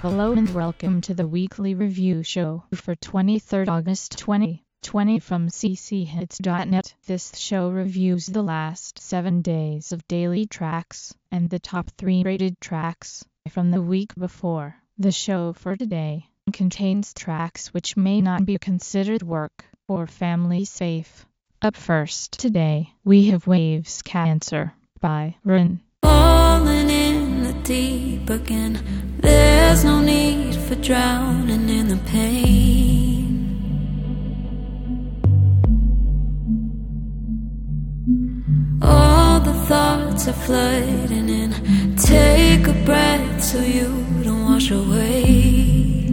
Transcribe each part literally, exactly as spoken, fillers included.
Hello and welcome to the weekly review show for twenty-third August twenty twenty from c c hits dot net. This show reviews the last seven days of daily tracks and the top three rated tracks from the week before. The show for today contains tracks which may not be considered work or family safe. Up first today, we have Waves Cancer by Rin. Falling in the deep again, there's no need for drowning in the pain. All the thoughts are flooding in, take a breath so you don't wash away.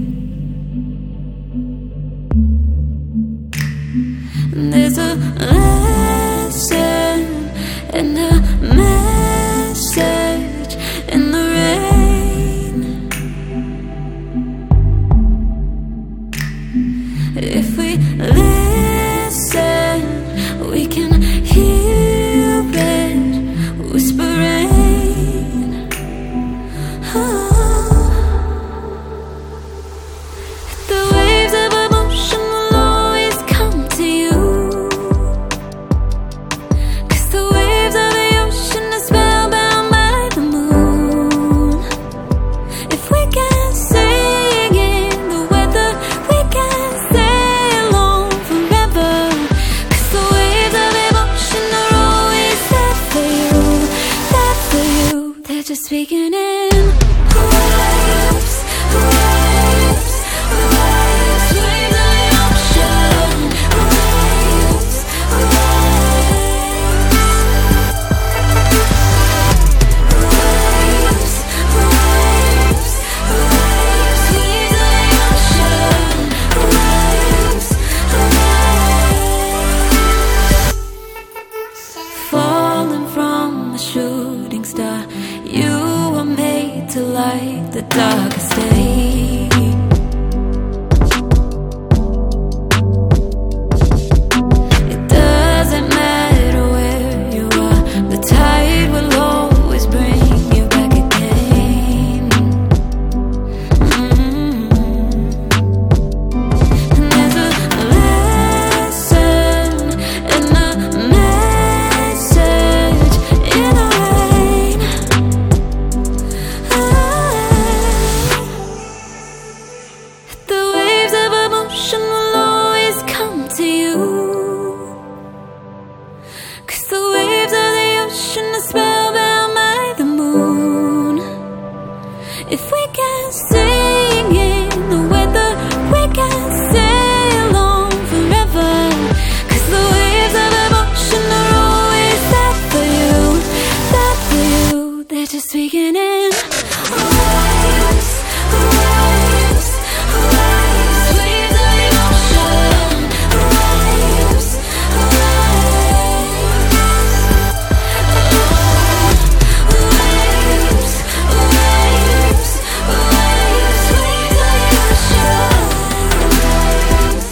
There's a lesson and a message in the rain. If we listen, we can hear it whispering. Oh. The waves of emotion will always come to you, 'cause the waves of the ocean are spellbound by the moon. If we can sing in the weather, we can sail on forever, 'cause the waves of emotion are always there for you, there for you. They're just speaking in waves, waves, waves, waves of emotion, waves, waves, waves, waves, waves of emotion, waves, waves. Falling from the shooting star, you were made to light the darkest day. It doesn't matter where you are, the tide will always bring you back again. Mm-hmm. And there's a lesson and a message in the rain. The waves of emotion will always come to you, 'cause the waves of the ocean are spellbound by the moon. If we can sing in the weather, we can sail on forever, 'cause the waves of emotion are always there for you, there for you. They're just speaking in waves, waves, waves, waves of emotion, waves, waves, waves, waves, waves of emotion, waves.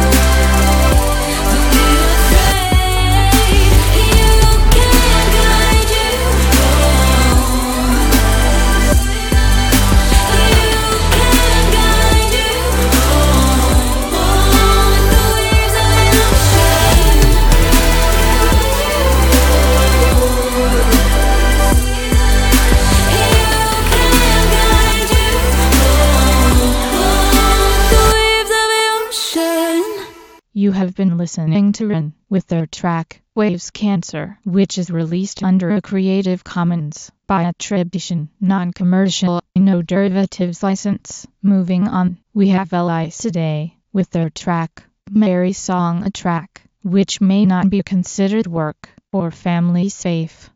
Don't be afraid, you can guide you home. You have been listening to Rin with their track Waves Cancer, which is released under a Creative Commons by attribution, non-commercial, no derivatives license. Moving on, we have Elise today with their track Merry Song, a track which may not be considered work or family safe.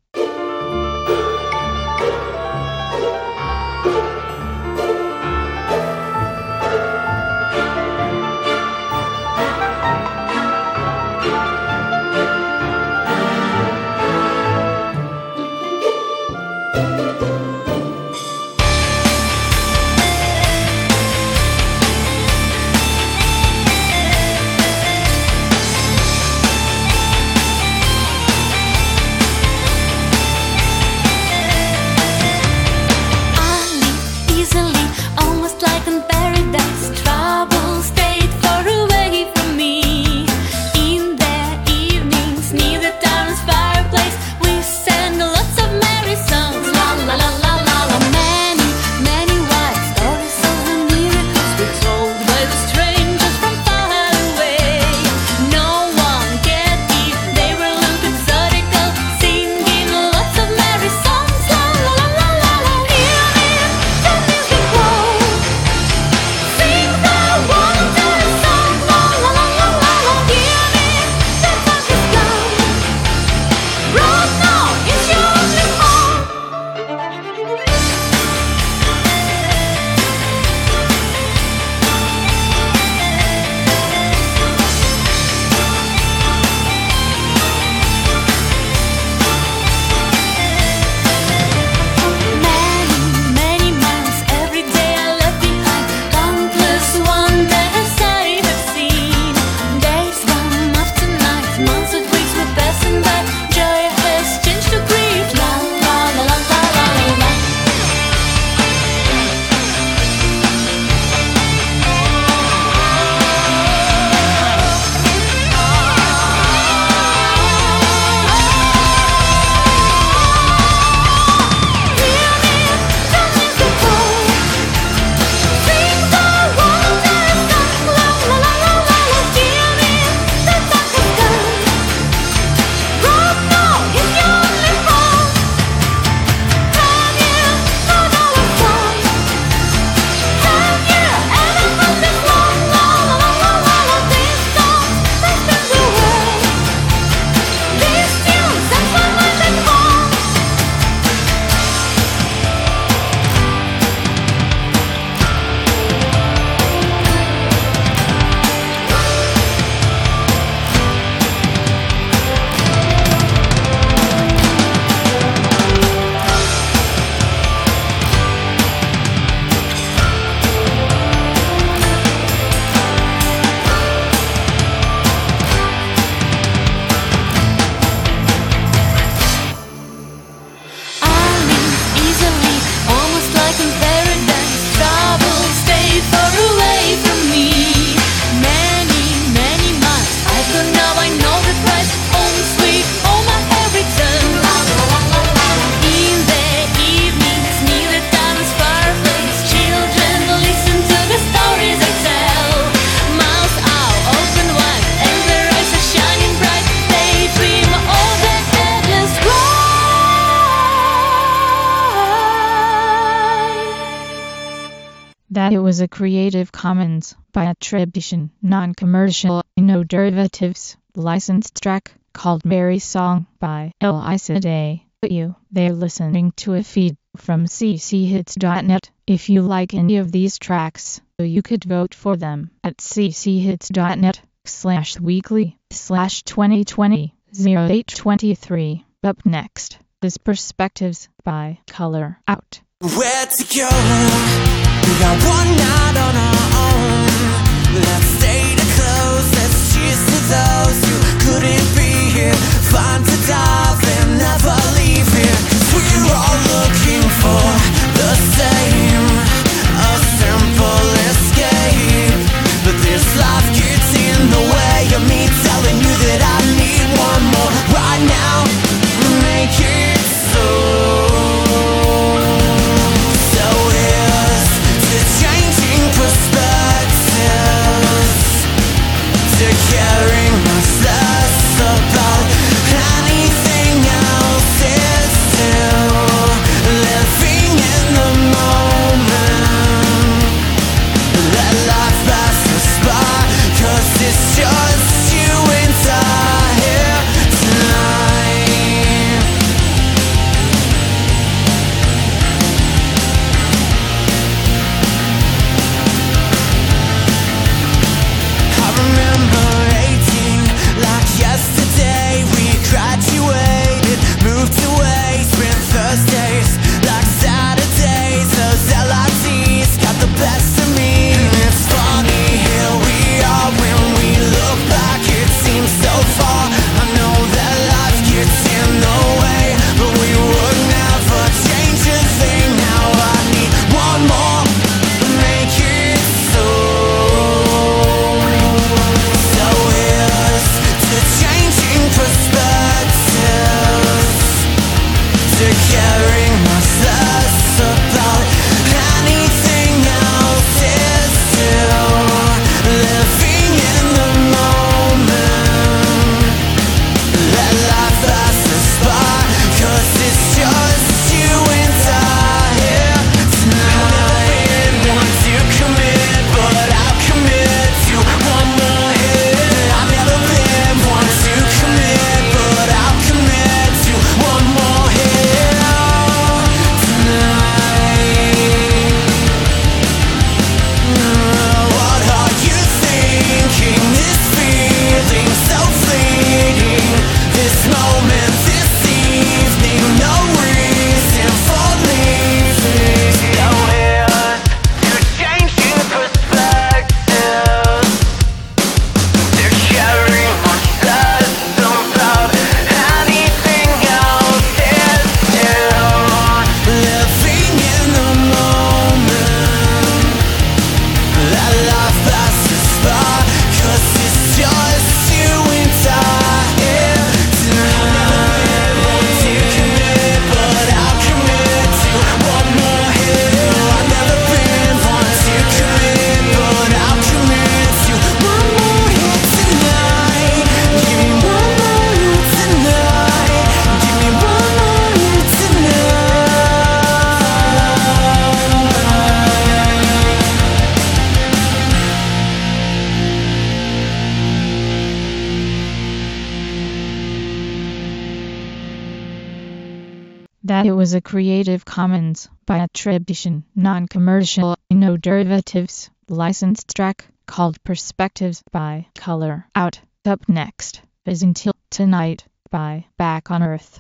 That it was a Creative Commons by attribution, non-commercial, no derivatives, licensed track called Mary Song by Elisade. You, they're listening to a feed from c c hits dot net. If you like any of these tracks, you could vote for them at c c hits dot net slash weekly slash twenty twenty oh eight twenty-three. Up next is Perspectives by Color Out. Where to go? We got one night on our own. Let's stay the close. Let's cheers to those who couldn't be here. Fun to dive and never leave here. 'Cause we're all looking for the same, a simple escape. But this life gets in the way of me telling you that I need one more right now. Make it so. Caring much less about anything else is still living in the moment. Let life pass us by, 'cause it's just you and I here tonight. I remember yesterday we graduated, moved away, spent Thursdays like Saturdays. Those L I Ds got the best of me. And it's funny, here we are. When we look back, it seems so far. I know that life gets in the way, but we would never change a thing. Now I need one more to make it so. So here's to changing perspectives, to caring much less about anything else is still living in the moment. Let life pass us by, 'cause it's just you and I here tonight. I've never been one to commit, but I'll commit to one more hit. I've never been one to commit, but I'll commit to one more hit tonight. What are you thinking? This feeling so fleeting, this moment, this evening, no reason for leaving. So here's to changing perspectives, to caring much less about anything else is still living in the moment. Let life pass us by, 'cause it's just you and I here tonight. Want to commit, but I'll commit to one more hit. I've never been one to commit, but I'll commit to one more hit tonight. Give me one more hit tonight. Give me one more hit That it was a Creative Commons by attribution, non-commercial, no derivatives, licensed track called Perspectives by Color Out. Up next is Until Tonight by Back on Earth.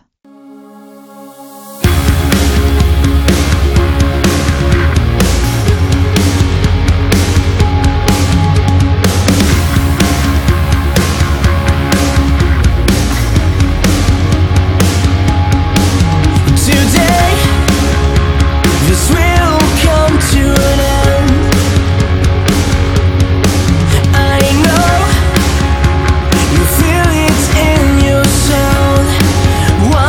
Today, this will come to an end. I know you feel it in your soul.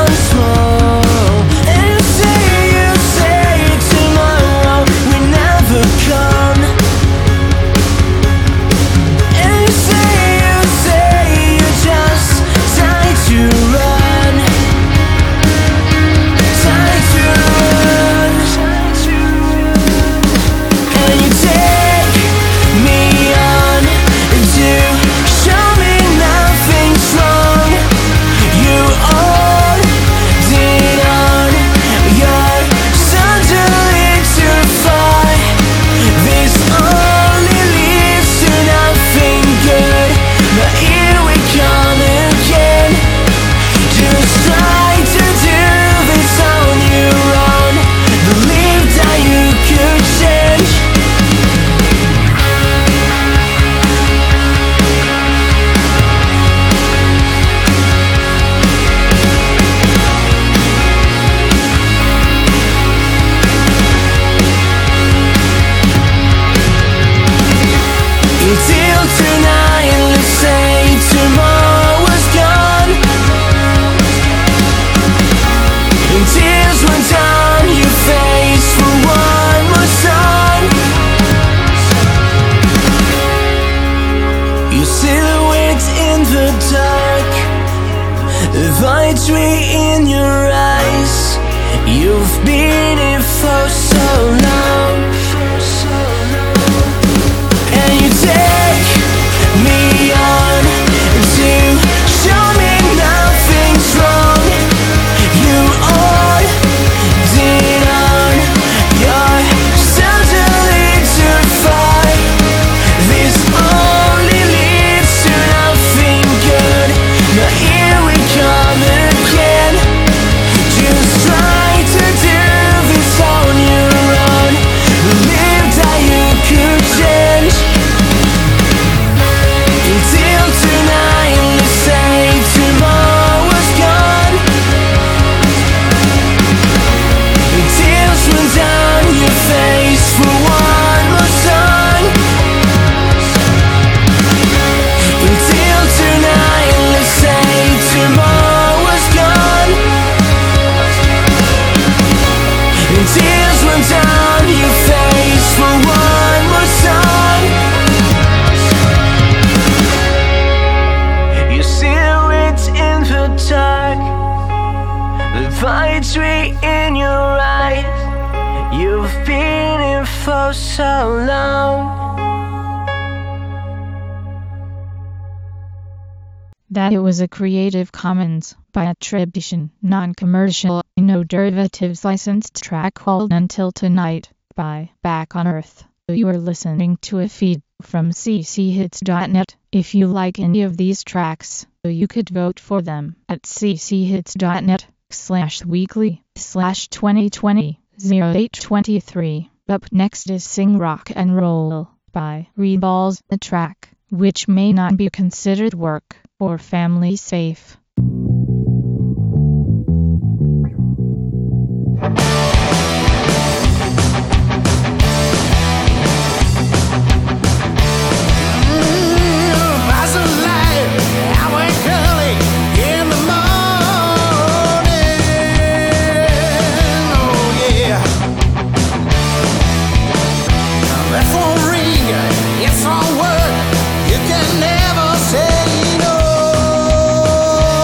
the victory in your eyes. You've been in for so long, and you take me on to show me nothing's wrong. You all did on yourself to lead too far. This only leads to nothing good. Now here we come again. Just try to do this on your own. Believe that you could change. Until tonight, let's say tomorrow's gone. Tears run down your face for one more song. Until tonight, let's say tomorrow's gone. And tears run down your face for one more song. You see it in the dark, the victory in your eyes. You've been in for so long. That it was a Creative Commons by attribution, non-commercial, no derivatives licensed track called Until Tonight by Back on Earth. You are listening to a feed from c c hits dot net. If you like any of these tracks, you could vote for them at c c hits dot net slash weekly slash twenty twenty oh eight twenty-three. Up next is Sing Rock and Roll by Reballs, a track which may not be considered work or family safe. It's all work, you can never say no.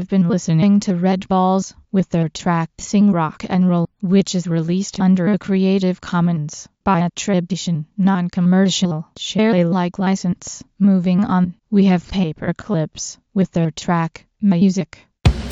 been listening to Red Balls with their track Sing Rock and Roll, which is released under a Creative Commons by attribution, non-commercial, share Alike license. Moving on, we have Paperclips with their track Music.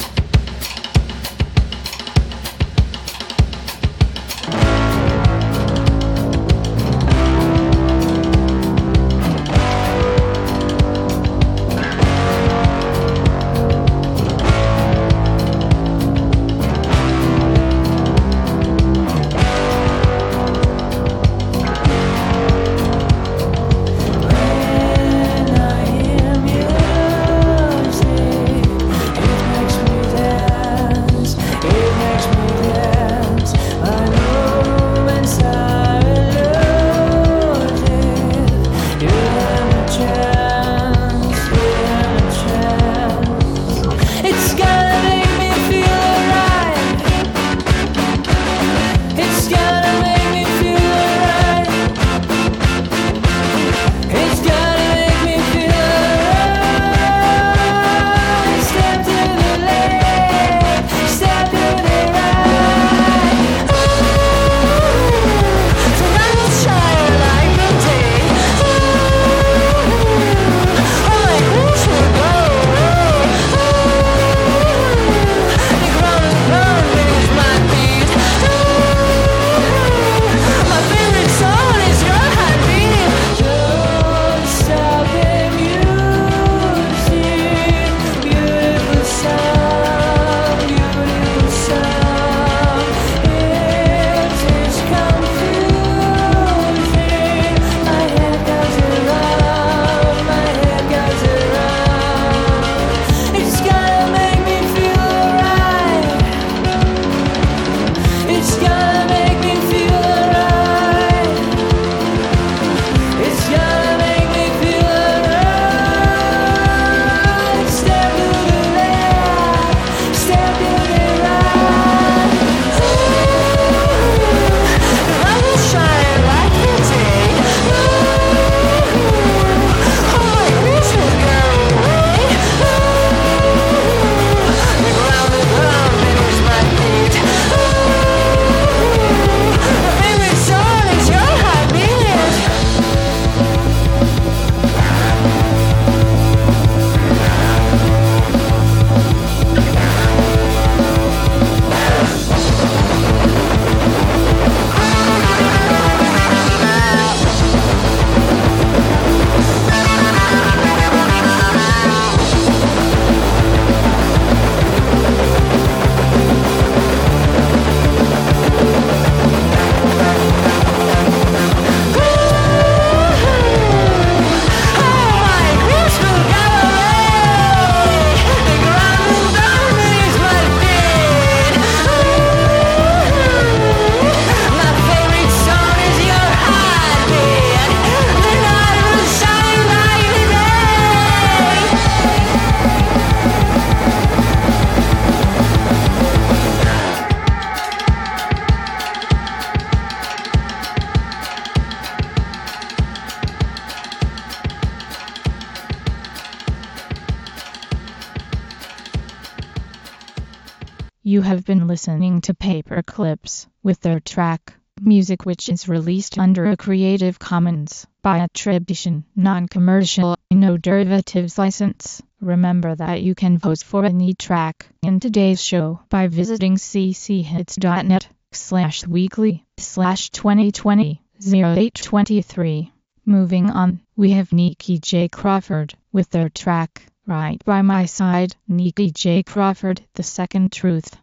You have been listening to Paperclips with their track Music, which is released under a Creative Commons by attribution, non-commercial, no derivatives license. Remember that you can vote for any track in today's show by visiting cchits.net slash weekly slash 2020 08 23. Moving on, we have Nikki J. Crawford with their track Right by My Side. Nikki J. Crawford, The Second Truth.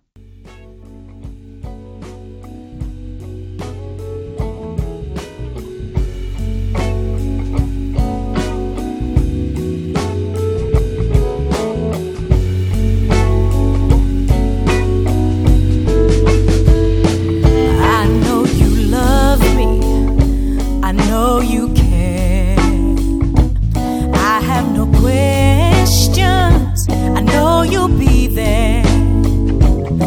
I know you love me, I know you care. I have no questions, I know you'll be there.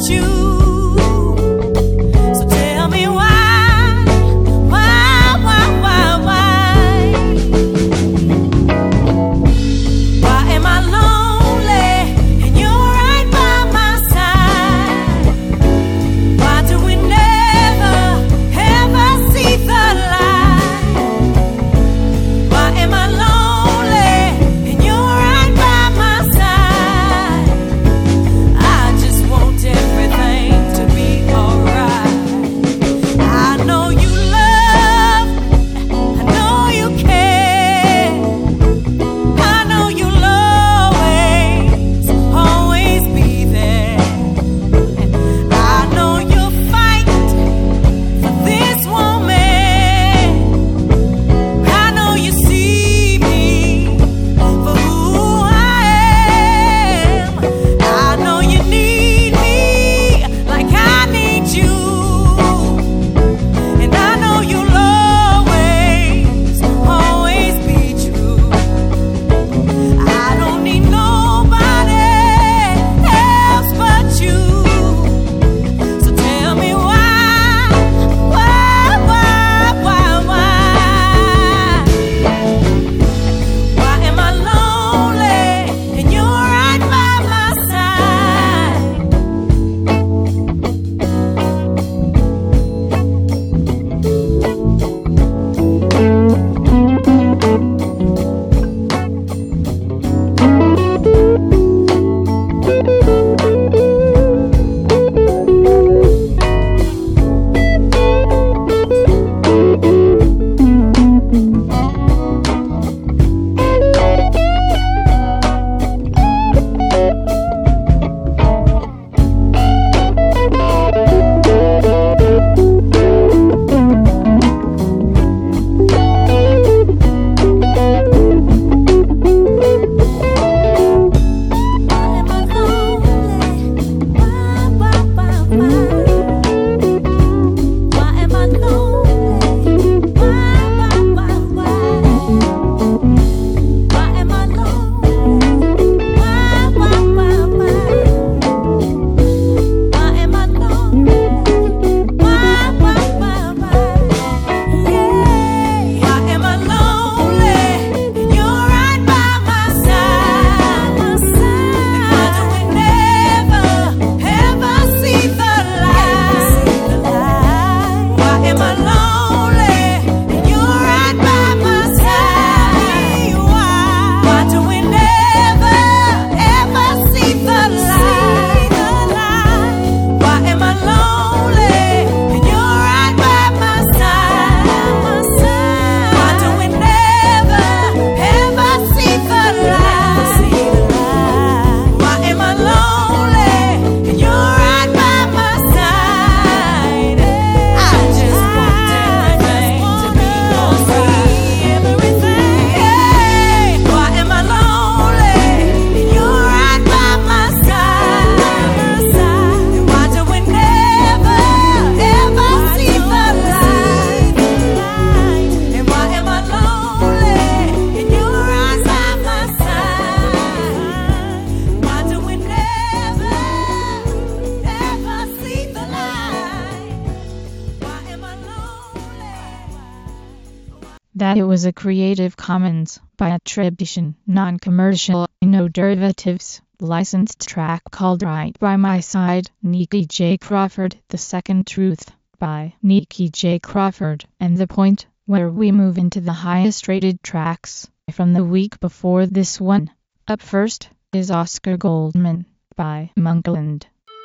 that it was a Creative Commons by attribution, non-commercial, no derivatives, licensed track called Right by My Side, Nikki J. Crawford, The Second Truth, by Nikki J. Crawford, and The Point, where we move into the highest rated tracks from the week before this one. Up first is Oscar Goldman, by Monkland.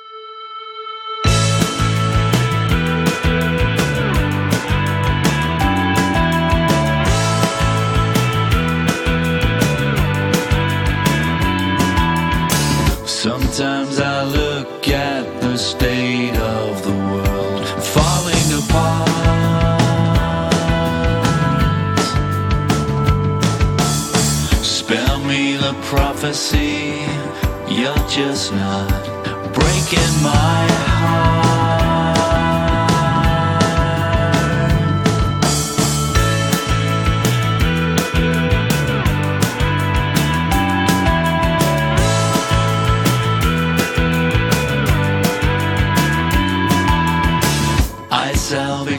Sometimes I look at the state of the world falling apart. Spell me the prophecy, you're just not breaking my heart.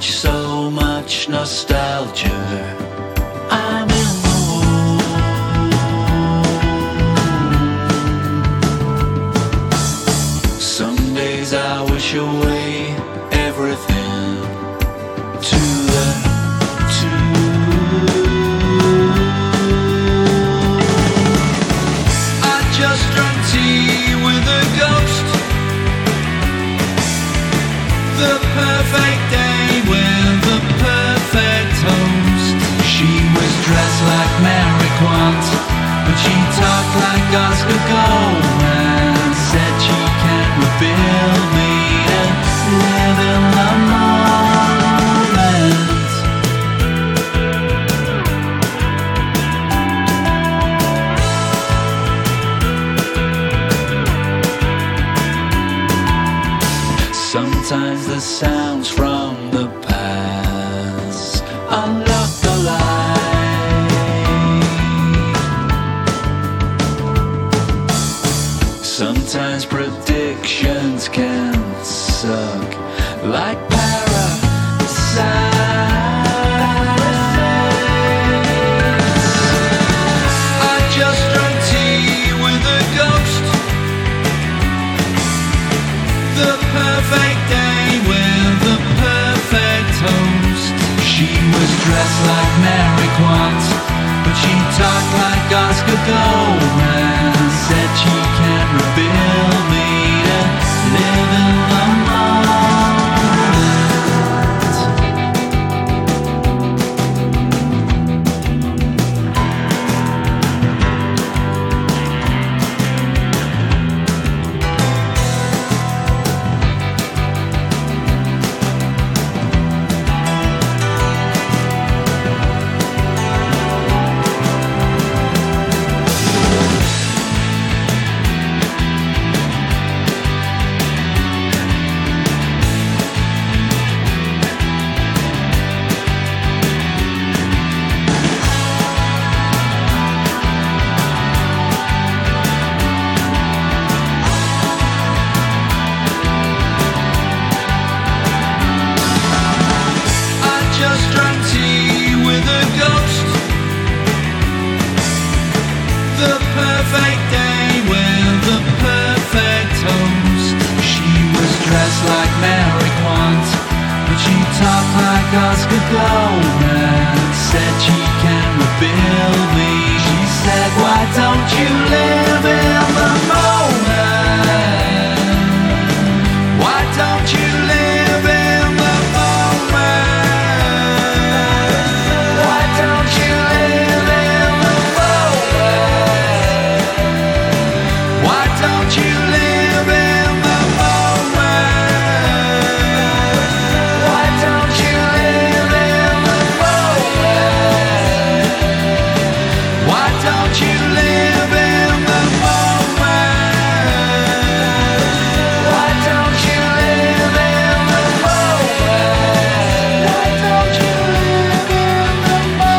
much, so much nostalgia. I'm in the mood. Some days I wish away everything to the I just drank tea with a ghost. The perfect day with the perfect toast. She was dressed like Mary Quant, but she talked like Oscar Goldman. Said she can't rebuild me and live in the moment. Sometimes the sounds from the past unlock the light. Sometimes predictions can suck like parasites. I just drank tea with a ghost. The perfect day with the perfect toast. She was dressed like Mary Quant, but she talked like Oscar Goldman. Said she can't rebuild me to live in the Oscar Goldman. Said she can't rebuild me. She said, why don't you live in the moment? Why don't you live in the moment? Why don't you live in the moment? Why don't you live in the moment? Why don't you Don't you live in the moment? Why don't you live in the moment? Why don't you live in the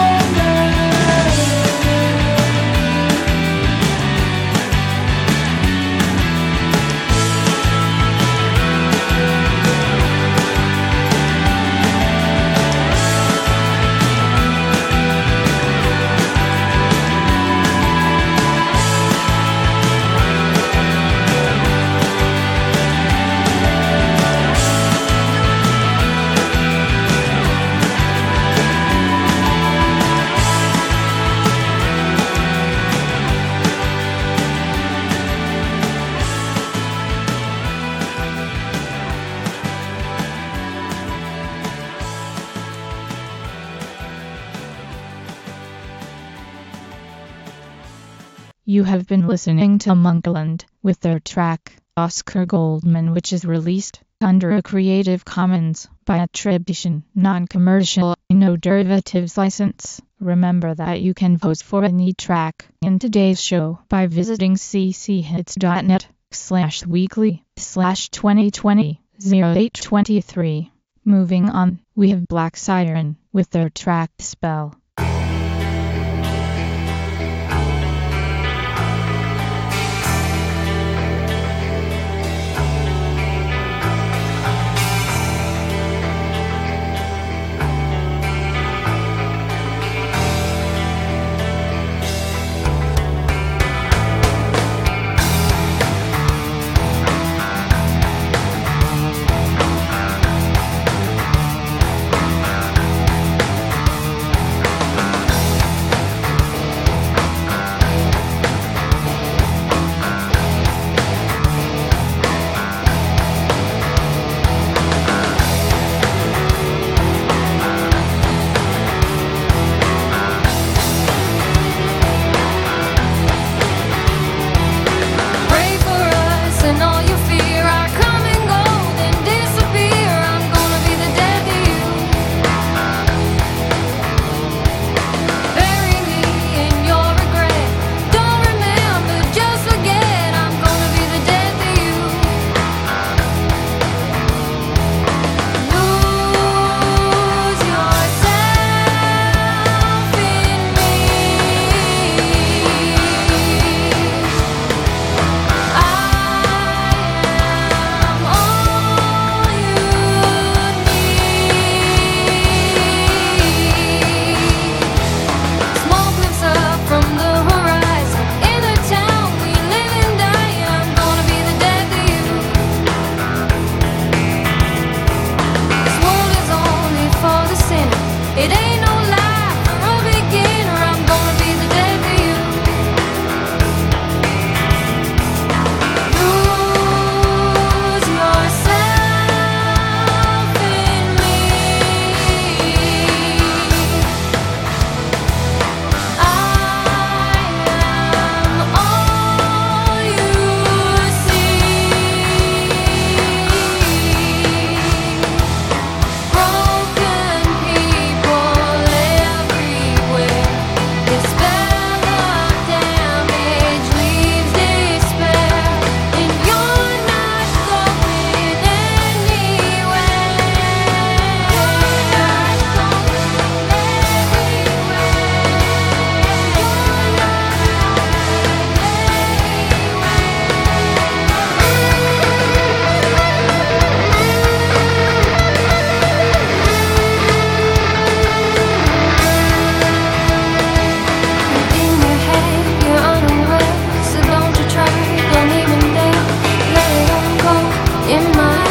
You have been listening to Monkland with their track, Oscar Goldman, which is released under a Creative Commons by attribution, non-commercial, no derivatives license. Remember that you can vote for any track in today's show by visiting cchits.net slash weekly slash 2020 0823. Moving on, we have Black Siren with their track Spell.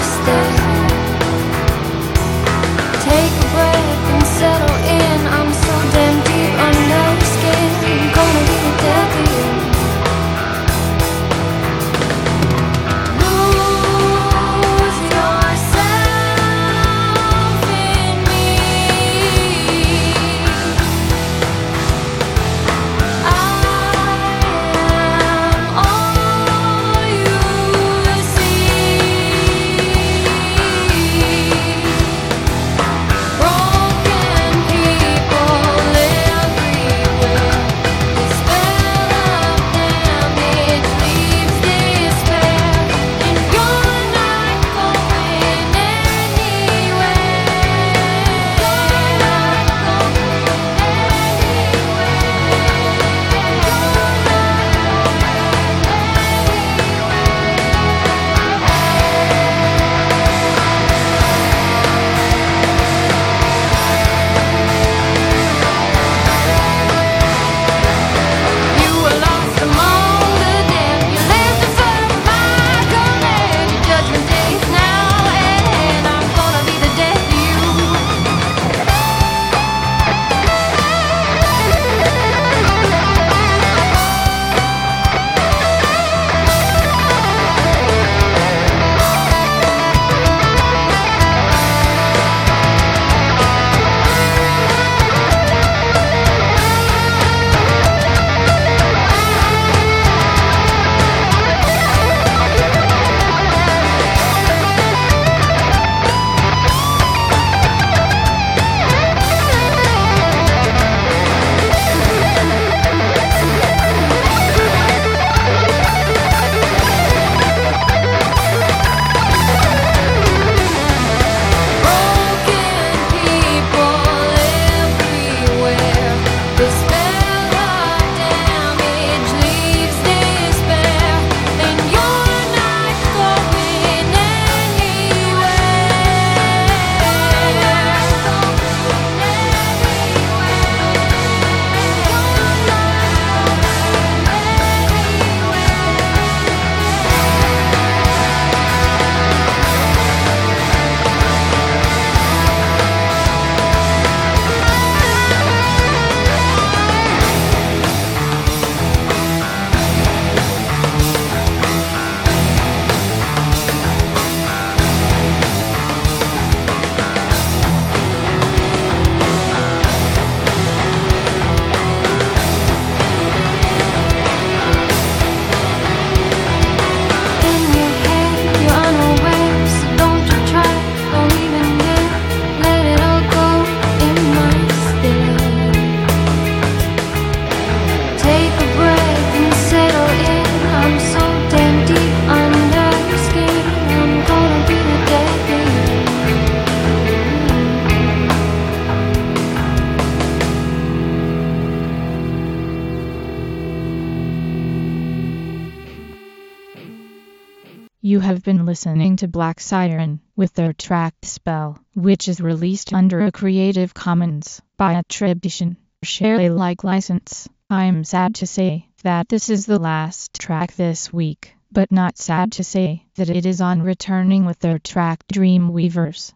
You have been listening to Black Siren with their track Spell, which is released under a Creative Commons by attribution, share Alike license. I'm sad to say that this is the last track this week, but not sad to say that it is on returning with their track Dreamweavers.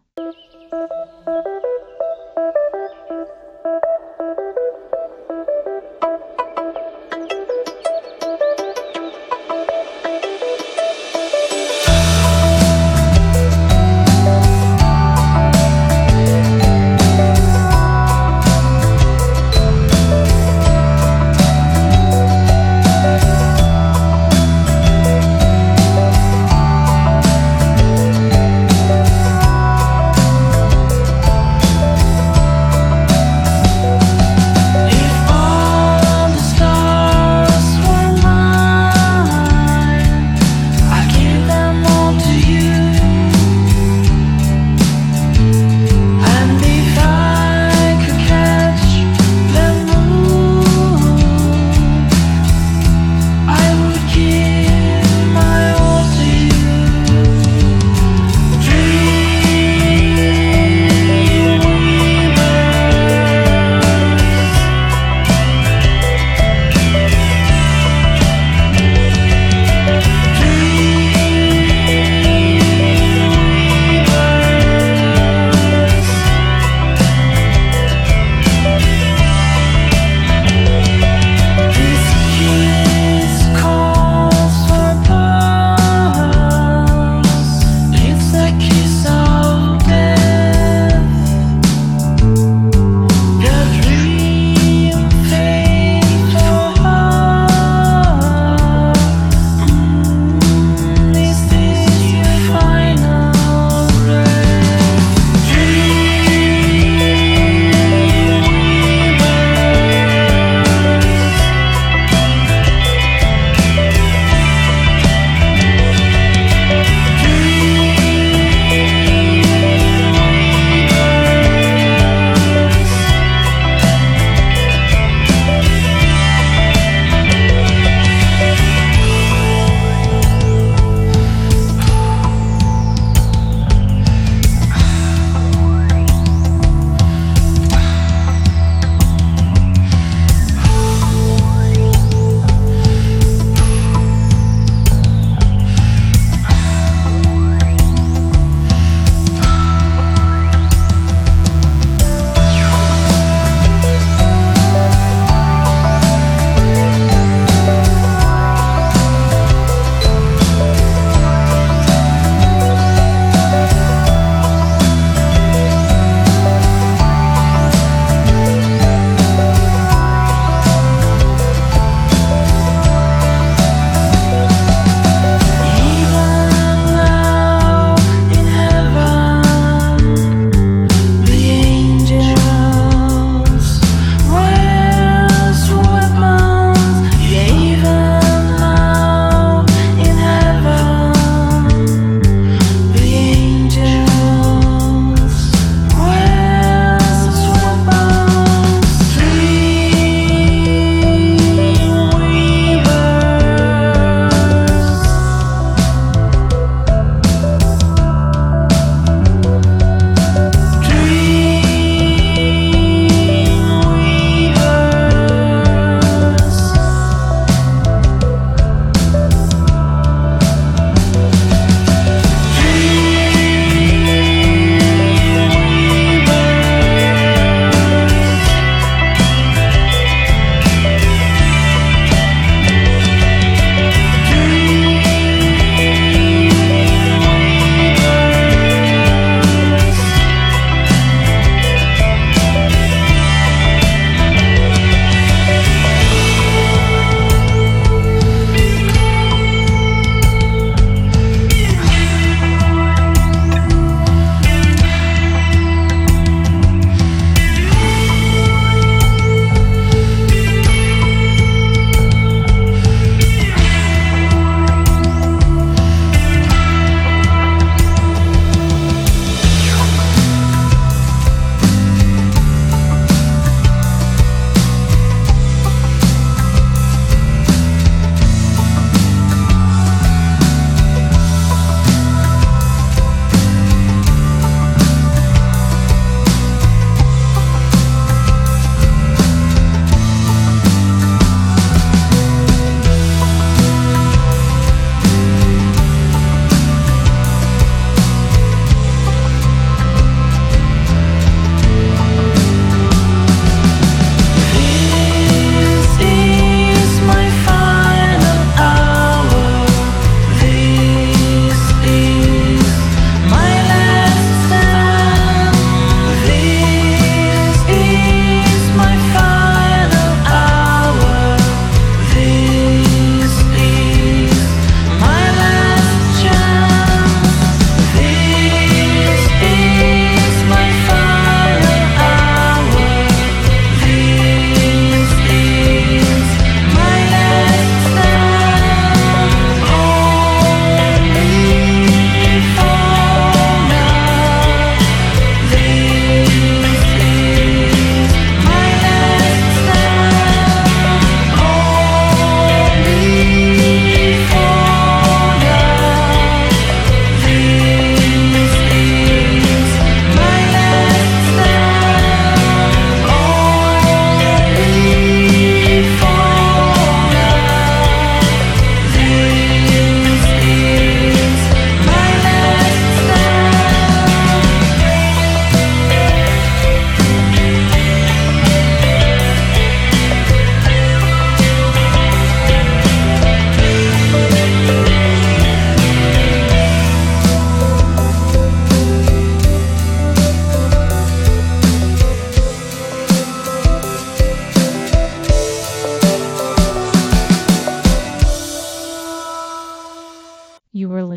Dreamweavers.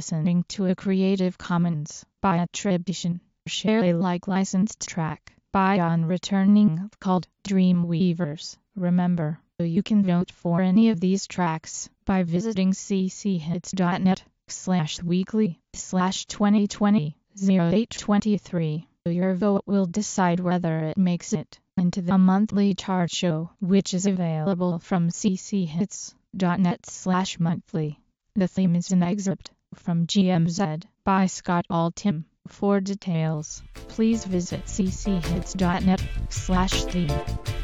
listening to a Creative Commons by attribution, share Alike licensed track by On Returning called Dreamweavers. Remember, you can vote for any of these tracks by visiting cchits.net slash weekly slash 2020 08 23. Your vote will decide whether it makes it into the monthly chart show, which is available from cchits.net slash monthly. The theme is an excerpt from G M Z by Scott Altham. For details, please visit cchits.net slash theme.